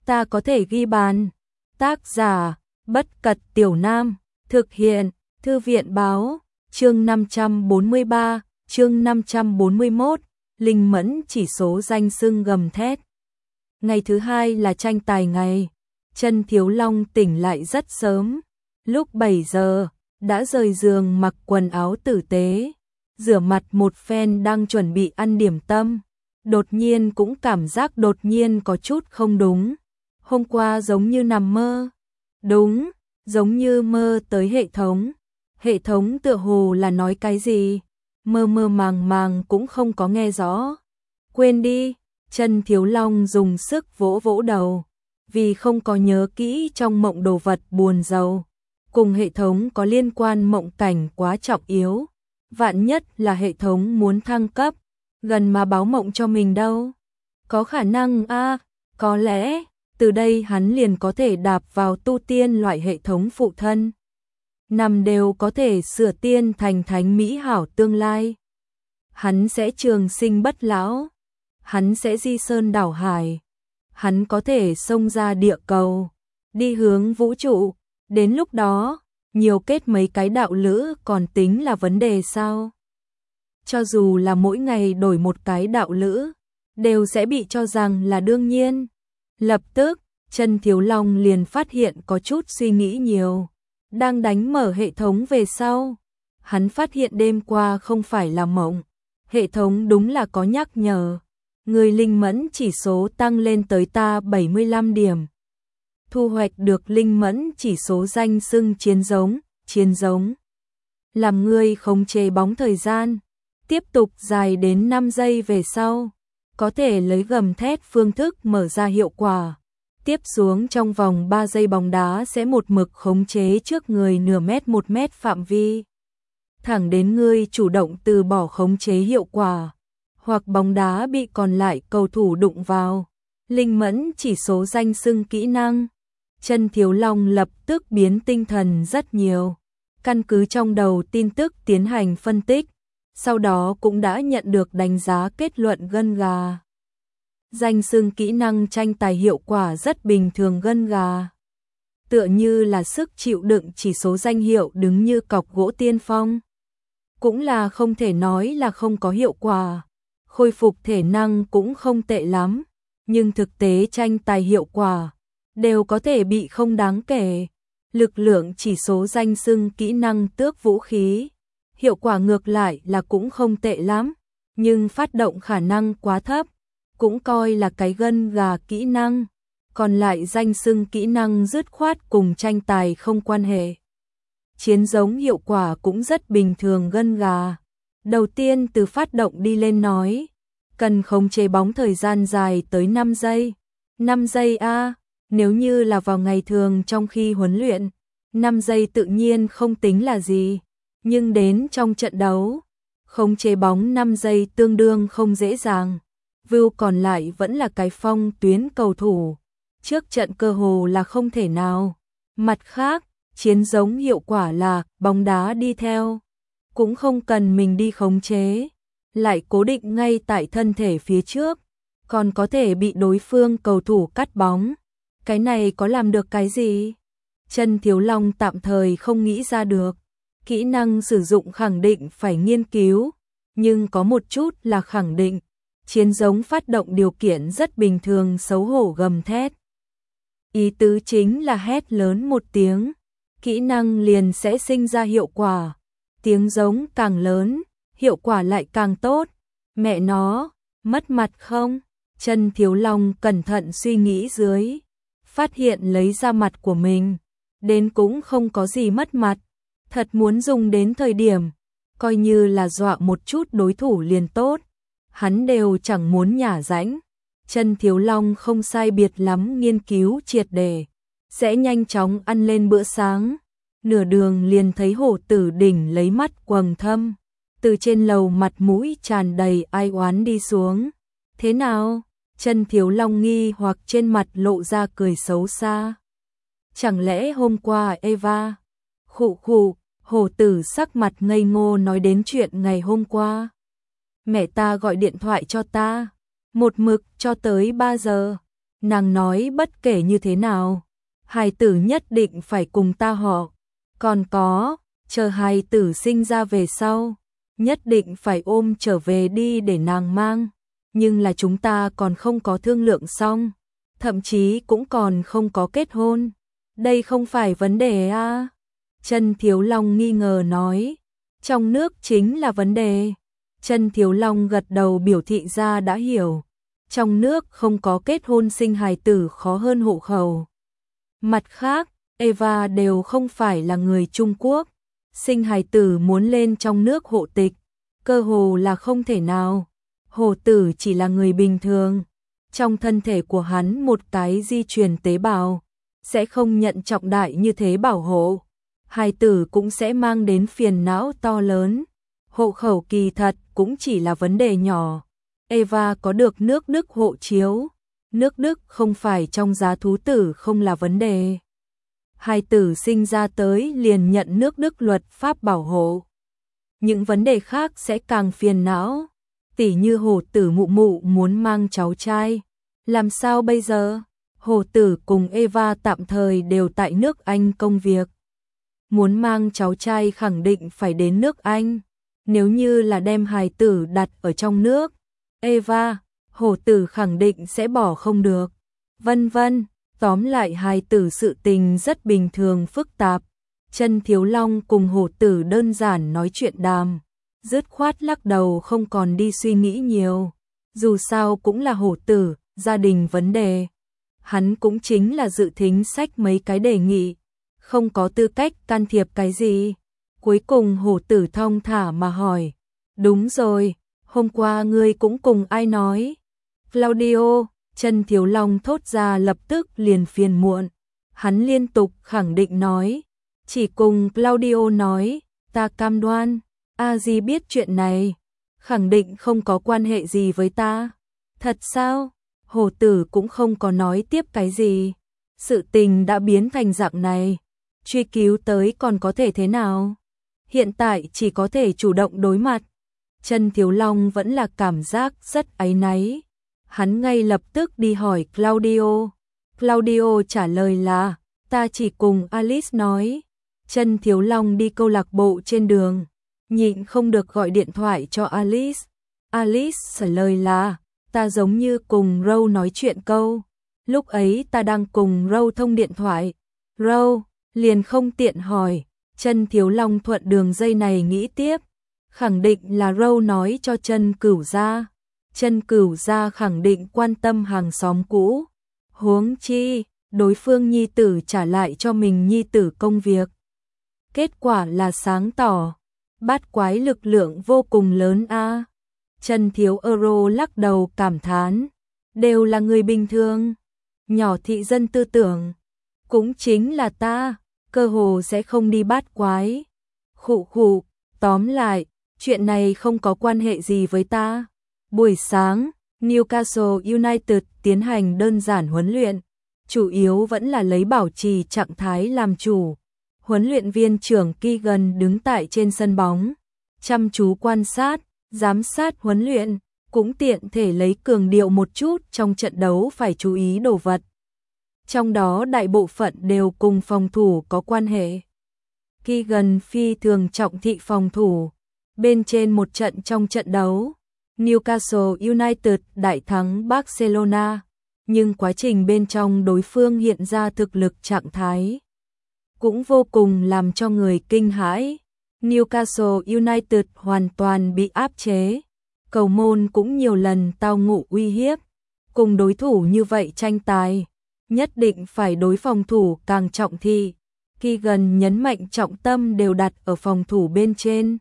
ta có thể ghi bàn. Tác giả, Bất Cật Tiểu Nam, thực hiện, Thư viện báo, chương 543, chương 541, Linh Mẫn chỉ số danh xưng gầm thét. Ngày thứ hai là tranh tài ngày, Chân Thiếu Long tỉnh lại rất sớm, lúc 7 giờ, đã rời giường mặc quần áo tử tế, rửa mặt một phen đang chuẩn bị ăn điểm tâm. Đột nhiên cũng cảm giác đột nhiên có chút không đúng. Hôm qua giống như nằm mơ. Đúng, giống như mơ tới hệ thống. Hệ thống tựa hồ là nói cái gì? Mơ mơ màng màng cũng không có nghe rõ. Quên đi, Chân Thiếu Long dùng sức vỗ vỗ đầu. Vì không có nhớ kỹ trong mộng đồ vật buồn rầu. Cùng hệ thống có liên quan mộng cảnh quá trọng yếu. Vạn nhất là hệ thống muốn thăng cấp. Gần mà báo mộng cho mình đâu. Có khả năng có lẽ, từ đây hắn liền có thể đạp vào tu tiên loại hệ thống phụ thân. Nằm đều có thể sửa tiên thành thánh mỹ hảo tương lai. Hắn sẽ trường sinh bất lão. Hắn sẽ di sơn đảo hải. Hắn có thể xông ra địa cầu, đi hướng vũ trụ. Đến lúc đó, nhiều kết mấy cái đạo lữ còn tính là vấn đề sao? Cho dù là mỗi ngày đổi một cái đạo lữ, đều sẽ bị cho rằng là đương nhiên. Lập tức, Chân Thiếu Long liền phát hiện có chút suy nghĩ nhiều. Đang đánh mở hệ thống về sau, hắn phát hiện đêm qua không phải là mộng. Hệ thống đúng là có nhắc nhở. Người linh mẫn chỉ số tăng lên tới ta 75 điểm. Thu hoạch được linh mẫn chỉ số danh xưng chiến giống. Làm người khống chế bóng thời gian. Tiếp tục dài đến 5 giây về sau, có thể lấy gầm thét phương thức mở ra hiệu quả. Tiếp xuống trong vòng 3 giây bóng đá sẽ một mực khống chế trước người nửa mét 1 mét phạm vi. Thẳng đến ngươi chủ động từ bỏ khống chế hiệu quả, hoặc bóng đá bị còn lại cầu thủ đụng vào. Linh mẫn chỉ số danh xưng kỹ năng. Chân Thiếu Long lập tức biến tinh thần rất nhiều. Căn cứ trong đầu tin tức tiến hành phân tích. Sau đó cũng đã nhận được đánh giá kết luận gân gà. Danh xưng kỹ năng tranh tài hiệu quả rất bình thường gân gà. Tựa như là sức chịu đựng chỉ số danh hiệu đứng như cọc gỗ tiên phong. Cũng là không thể nói là không có hiệu quả. Khôi phục thể năng cũng không tệ lắm. Nhưng thực tế tranh tài hiệu quả đều có thể bị không đáng kể. Lực lượng chỉ số danh xưng kỹ năng tước vũ khí. Hiệu quả ngược lại là cũng không tệ lắm, nhưng phát động khả năng quá thấp, cũng coi là cái gân gà kỹ năng. Còn lại danh xưng kỹ năng dứt khoát cùng tranh tài không quan hệ. Chiến giống hiệu quả cũng rất bình thường gân gà. Đầu tiên từ phát động đi lên nói, cần khống chế bóng thời gian dài tới 5 giây. 5 giây nếu như là vào ngày thường trong khi huấn luyện, 5 giây tự nhiên không tính là gì. Nhưng đến trong trận đấu, khống chế bóng 5 giây tương đương không dễ dàng. View còn lại vẫn là cái phong tuyến cầu thủ. Trước trận cơ hồ là không thể nào. Mặt khác, chiến giống hiệu quả là bóng đá đi theo. Cũng không cần mình đi khống chế. Lại cố định ngay tại thân thể phía trước. Còn có thể bị đối phương cầu thủ cắt bóng. Cái này có làm được cái gì? Chân Thiếu Long tạm thời không nghĩ ra được. Kỹ năng sử dụng khẳng định phải nghiên cứu, nhưng có một chút là khẳng định. Chiến giống phát động điều kiện rất bình thường xấu hổ gầm thét. Ý tứ chính là hét lớn một tiếng, kỹ năng liền sẽ sinh ra hiệu quả. Tiếng giống càng lớn, hiệu quả lại càng tốt. Mẹ nó, mất mặt không? Chân Thiếu Long cẩn thận suy nghĩ dưới. Phát hiện lấy ra mặt của mình. Đến cũng không có gì mất mặt. Thật muốn dùng đến thời điểm, coi như là dọa một chút đối thủ liền tốt. Hắn đều chẳng muốn nhả rãnh. Chân Thiếu Long không sai biệt lắm nghiên cứu triệt để. Sẽ nhanh chóng ăn lên bữa sáng. Nửa đường liền thấy Hổ Tử Đỉnh lấy mắt quầng thâm. Từ trên lầu mặt mũi tràn đầy ai oán đi xuống. Thế nào? Chân Thiếu Long nghi hoặc trên mặt lộ ra cười xấu xa. Chẳng lẽ hôm qua Eva... Khụ khụ, Hổ Tử sắc mặt ngây ngô nói đến chuyện ngày hôm qua. Mẹ ta gọi điện thoại cho ta, một mực cho tới 3 giờ. Nàng nói bất kể như thế nào, hài tử nhất định phải cùng ta họ. Còn có, chờ hài tử sinh ra về sau, nhất định phải ôm trở về đi để nàng mang. Nhưng là chúng ta còn không có thương lượng xong, thậm chí cũng còn không có kết hôn. Đây không phải vấn đề à? Trân Thiếu Long nghi ngờ nói. Trong nước chính là vấn đề. Trân Thiếu Long gật đầu biểu thị ra đã hiểu. Trong nước không có kết hôn sinh hài tử khó hơn hộ khẩu. Mặt khác, Eva đều không phải là người Trung Quốc. Sinh hài tử muốn lên trong nước hộ tịch, cơ hồ là không thể nào. Hồ tử chỉ là người bình thường. Trong thân thể của hắn một cái di truyền tế bào sẽ không nhận trọng đại như thế bảo hộ. Hài tử cũng sẽ mang đến phiền não to lớn. Hộ khẩu kỳ thật cũng chỉ là vấn đề nhỏ. Eva có được nước Đức hộ chiếu. Nước Đức không phải trong giá thú tử không là vấn đề. Hài tử sinh ra tới liền nhận nước Đức luật pháp bảo hộ. Những vấn đề khác sẽ càng phiền não. Tỉ như hồ tử mụ mụ muốn mang cháu trai. Làm sao bây giờ? Hồ tử cùng Eva tạm thời đều tại nước Anh công việc. Muốn mang cháu trai khẳng định phải đến nước Anh. Nếu như là đem hài tử đặt ở trong nước, Eva, hồ tử khẳng định sẽ bỏ không được. Vân vân, tóm lại hài tử sự tình rất bình thường phức tạp. Trân Thiếu Long cùng hồ tử đơn giản nói chuyện đàm, dứt khoát lắc đầu không còn đi suy nghĩ nhiều. Dù sao cũng là hồ tử, gia đình vấn đề. Hắn cũng chính là dự thính sách mấy cái đề nghị, không có tư cách can thiệp cái gì. Cuối cùng hồ tử thong thả mà hỏi, đúng rồi, hôm qua ngươi cũng cùng ai nói? Claudio, Trân Thiếu Long thốt ra lập tức liền phiền muộn. Hắn liên tục khẳng định nói, chỉ cùng Claudio nói, ta cam đoan, A-di biết chuyện này, khẳng định không có quan hệ gì với ta. Thật sao? Hồ tử cũng không có nói tiếp cái gì. Sự tình đã biến thành dạng này, truy cứu tới còn có thể thế nào? Hiện tại chỉ có thể chủ động đối mặt. Trân Thiếu Long vẫn là cảm giác rất áy náy. Hắn ngay lập tức đi hỏi Claudio. Claudio trả lời là, ta chỉ cùng Alice nói. Trân Thiếu Long đi câu lạc bộ trên đường, nhịn không được gọi điện thoại cho Alice. Alice trả lời là, ta giống như cùng Rose nói chuyện câu. Lúc ấy ta đang cùng Rose thông điện thoại. Rose liền không tiện hỏi. Trân Thiếu Long thuận đường dây này nghĩ tiếp, khẳng định là Rose nói cho Trân Cửu gia. Trân Cửu gia khẳng định quan tâm hàng xóm cũ. Huống chi, đối phương nhi tử trả lại cho mình nhi tử công việc. Kết quả là sáng tỏ, bát quái lực lượng vô cùng lớn a. Trân Thiếu Euro lắc đầu cảm thán, đều là người bình thường, nhỏ thị dân tư tưởng, cũng chính là ta, cơ hồ sẽ không đi bát quái. Khụ khụ, tóm lại, chuyện này không có quan hệ gì với ta. Buổi sáng, Newcastle United tiến hành đơn giản huấn luyện, chủ yếu vẫn là lấy bảo trì trạng thái làm chủ. Huấn luyện viên trưởng Keegan đứng tại trên sân bóng, chăm chú quan sát, giám sát huấn luyện, cũng tiện thể lấy cường điệu một chút trong trận đấu phải chú ý đồ vật. Trong đó đại bộ phận đều cùng phòng thủ có quan hệ. Keegan phi thường trọng thị phòng thủ. Bên trên một trận trong trận đấu, Newcastle United đại thắng Barcelona, nhưng quá trình bên trong đối phương hiện ra thực lực trạng thái cũng vô cùng làm cho người kinh hãi. Newcastle United hoàn toàn bị áp chế, cầu môn cũng nhiều lần tao ngộ uy hiếp. Cùng đối thủ như vậy tranh tài, nhất định phải đối phòng thủ càng trọng thị. Keegan nhấn mạnh trọng tâm đều đặt ở phòng thủ bên trên.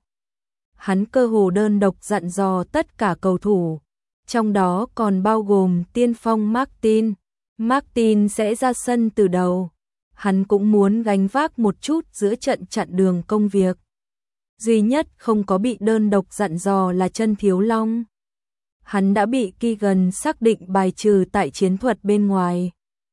Hắn cơ hồ đơn độc dặn dò tất cả cầu thủ, trong đó còn bao gồm tiên phong Martin. Martin sẽ ra sân từ đầu. Hắn cũng muốn gánh vác một chút giữa trận chặn đường công việc. Duy nhất không có bị đơn độc dặn dò là Trân Thiếu Long. Hắn đã bị Keegan xác định bài trừ tại chiến thuật bên ngoài.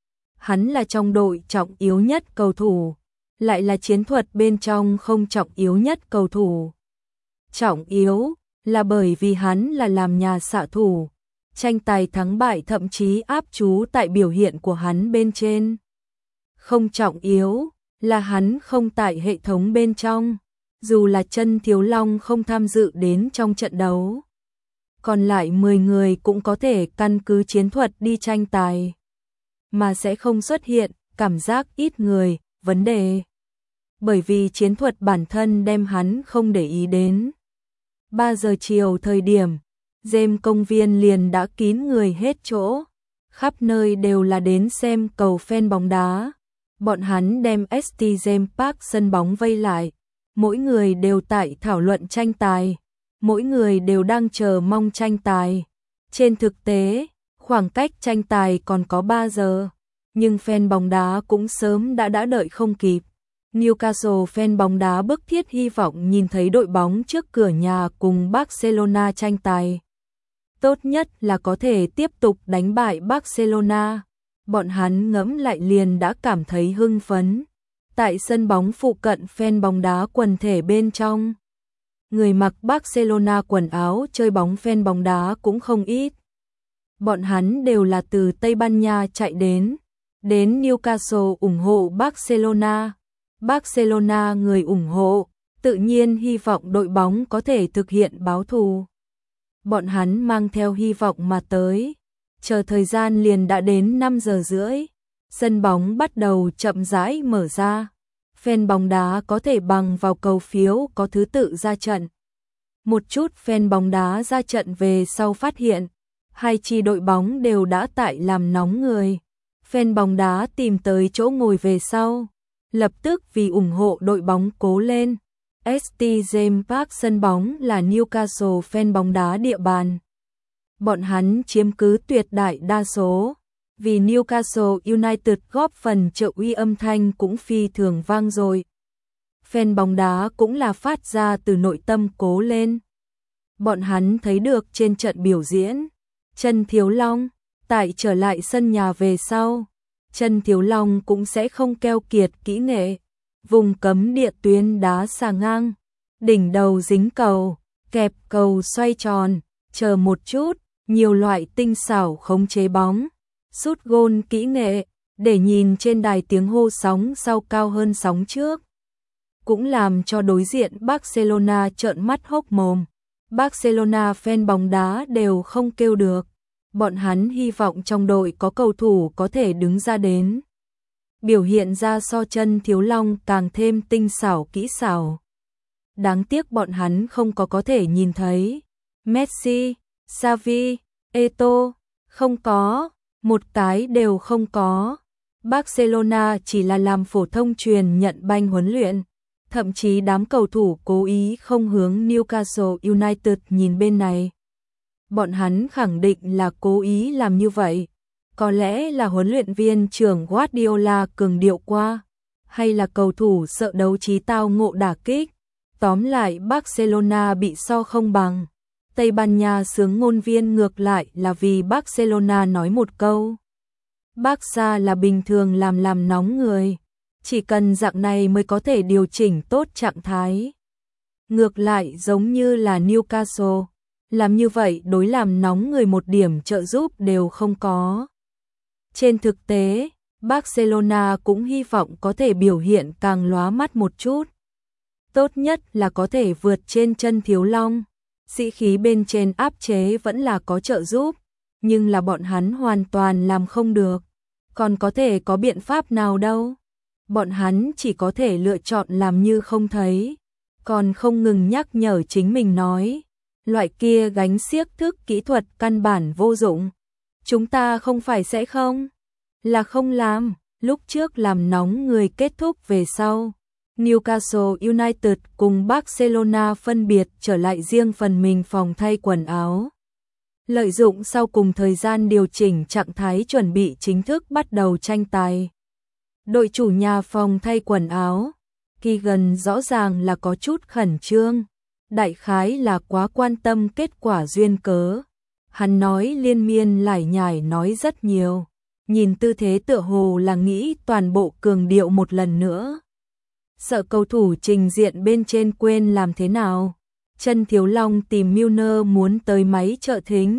Hắn là trong đội trọng yếu nhất cầu thủ, lại là chiến thuật bên trong không trọng yếu nhất cầu thủ. Trọng yếu là bởi vì hắn là làm nhà xạ thủ, tranh tài thắng bại thậm chí áp chú tại biểu hiện của hắn bên trên. Không trọng yếu là hắn không tại hệ thống bên trong, dù là Chân Thiếu Long không tham dự đến trong trận đấu. Còn lại 10 người cũng có thể căn cứ chiến thuật đi tranh tài, mà sẽ không xuất hiện cảm giác ít người, vấn đề. Bởi vì chiến thuật bản thân đem hắn không để ý đến. 3 giờ chiều thời điểm, Gem công viên liền đã kín người hết chỗ, khắp nơi đều là đến xem cầu fan bóng đá. Bọn hắn đem ST Gem Park sân bóng vây lại, mỗi người đều tại thảo luận tranh tài, mỗi người đều đang chờ mong tranh tài. Trên thực tế, khoảng cách tranh tài còn có 3 giờ, nhưng fan bóng đá cũng sớm đã đợi không kịp. Newcastle fan bóng đá bức thiết hy vọng nhìn thấy đội bóng trước cửa nhà cùng Barcelona tranh tài. Tốt nhất là có thể tiếp tục đánh bại Barcelona. Bọn hắn ngẫm lại liền đã cảm thấy hưng phấn. Tại sân bóng phụ cận fan bóng đá quần thể bên trong, người mặc Barcelona quần áo chơi bóng fan bóng đá cũng không ít. Bọn hắn đều là từ Tây Ban Nha chạy đến Newcastle ủng hộ Barcelona. Barcelona người ủng hộ, tự nhiên hy vọng đội bóng có thể thực hiện báo thù. Bọn hắn mang theo hy vọng mà tới, chờ thời gian liền đã đến 5 giờ rưỡi. Sân bóng bắt đầu chậm rãi mở ra. Fan bóng đá có thể bằng vào cầu phiếu có thứ tự ra trận. Một chút fan bóng đá ra trận về sau phát hiện, hai chi đội bóng đều đã tại làm nóng người. Fan bóng đá tìm tới chỗ ngồi về sau, lập tức vì ủng hộ đội bóng cố lên. ST James Park sân bóng là Newcastle fan bóng đá địa bàn. Bọn hắn chiếm cứ tuyệt đại đa số, vì Newcastle United góp phần trợ uy âm thanh cũng phi thường vang dội. Fan bóng đá cũng là phát ra từ nội tâm cố lên. Bọn hắn thấy được trên trận biểu diễn, Chân Thiếu Long, tại trở lại sân nhà về sau, Chân Thiếu Long cũng sẽ không keo kiệt kỹ nghệ. Vùng cấm địa tuyến đá xà ngang, đỉnh đầu dính cầu, kẹp cầu xoay tròn, chờ một chút, nhiều loại tinh xảo khống chế bóng, sút gôn kỹ nghệ, để nhìn trên đài tiếng hô sóng sau cao hơn sóng trước. Cũng làm cho đối diện Barcelona trợn mắt hốc mồm. Barcelona fan bóng đá đều không kêu được. Bọn hắn hy vọng trong đội có cầu thủ có thể đứng ra đến, biểu hiện ra so Chân Thiếu Long càng thêm tinh xảo kỹ xảo. Đáng tiếc bọn hắn không có thể nhìn thấy. Messi, Xavi, Eto'o, không có, một cái đều không có. Barcelona chỉ là làm phổ thông truyền nhận banh huấn luyện, thậm chí đám cầu thủ cố ý không hướng Newcastle United nhìn bên này. Bọn hắn khẳng định là cố ý làm như vậy. Có lẽ là huấn luyện viên trưởng Guardiola cường điệu qua, hay là cầu thủ sợ đấu trí tao ngộ đả kích. Tóm lại Barcelona bị so không bằng. Tây Ban Nha xướng ngôn viên ngược lại là vì Barcelona nói một câu. Barca là bình thường làm nóng người, chỉ cần dạng này mới có thể điều chỉnh tốt trạng thái. Ngược lại giống như là Newcastle, làm như vậy đối làm nóng người một điểm trợ giúp đều không có. Trên thực tế, Barcelona cũng hy vọng có thể biểu hiện càng lóa mắt một chút. Tốt nhất là có thể vượt trên Chân Thiếu Long. Sĩ khí bên trên áp chế vẫn là có trợ giúp, nhưng là bọn hắn hoàn toàn làm không được. Còn có thể có biện pháp nào đâu. Bọn hắn chỉ có thể lựa chọn làm như không thấy, còn không ngừng nhắc nhở chính mình nói. Loại kia gánh xiếc thức kỹ thuật căn bản vô dụng. Chúng ta không phải sẽ không? Là không làm, lúc trước làm nóng người kết thúc về sau. Newcastle United cùng Barcelona phân biệt trở lại riêng phần mình phòng thay quần áo. Lợi dụng sau cùng thời gian điều chỉnh trạng thái chuẩn bị chính thức bắt đầu tranh tài. Đội chủ nhà phòng thay quần áo, Keegan rõ ràng là có chút khẩn trương. Đại khái là quá quan tâm kết quả duyên cớ. Hắn nói liên miên lải nhải nói rất nhiều. Nhìn tư thế tựa hồ là nghĩ toàn bộ cường điệu một lần nữa. Sợ cầu thủ trình diện bên trên quên làm thế nào. Chân Thiếu Long tìm Milner muốn tới máy trợ thính.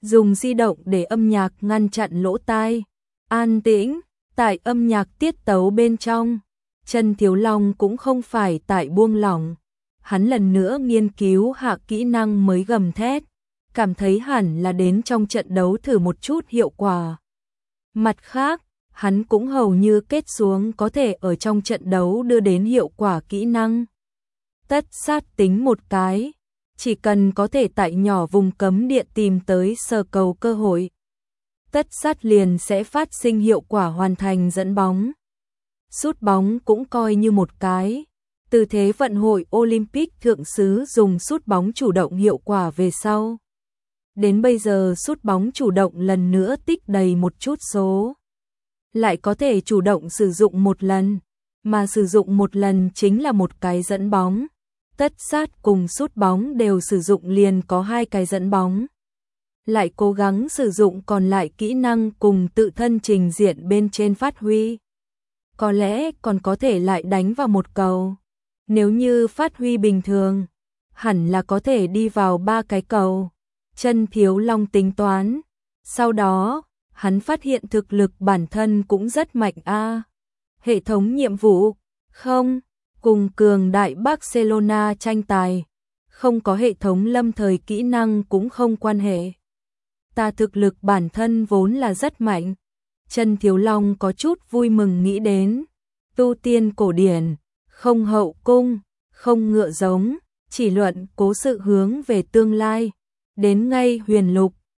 dùng di động để âm nhạc ngăn chặn lỗ tai. An tĩnh, tại âm nhạc tiết tấu bên trong, Trần Thiếu Long cũng không phải tại buông lỏng. Hắn lần nữa nghiên cứu hạ kỹ năng mới gầm thét, cảm thấy hẳn là đến trong trận đấu thử một chút hiệu quả. Mặt khác, hắn cũng hầu như kết xuống có thể ở trong trận đấu đưa đến hiệu quả kỹ năng. Tất sát tính một cái, chỉ cần có thể tại nhỏ vùng cấm địa tìm tới sờ cầu cơ hội, tất sát liền sẽ phát sinh hiệu quả hoàn thành dẫn bóng. Sút bóng cũng coi như một cái. Từ thế vận hội Olympic thượng sứ dùng sút bóng chủ động hiệu quả về sau. Đến bây giờ sút bóng chủ động lần nữa tích đầy một chút số. Lại có thể chủ động sử dụng một lần, mà sử dụng một lần chính là một cái dẫn bóng. Tất sát cùng sút bóng đều sử dụng liền có 2 cái dẫn bóng. Lại cố gắng sử dụng còn lại kỹ năng cùng tự thân trình diện bên trên phát huy. Có lẽ còn có thể lại đánh vào một cầu. Nếu như phát huy bình thường, hẳn là có thể đi vào 3 cái cầu. Trần Thiếu Long tính toán. Sau đó, hắn phát hiện thực lực bản thân cũng rất mạnh a. Hệ thống nhiệm vụ, không, cùng cường đại Barcelona tranh tài, không có hệ thống lâm thời kỹ năng cũng không quan hệ. Ta thực lực bản thân vốn là rất mạnh. Trần Thiếu Long có chút vui mừng nghĩ đến. Tu tiên cổ điển, không hậu cung, không ngựa giống, chỉ luận cố sự hướng về tương lai. Đến ngay huyền lục,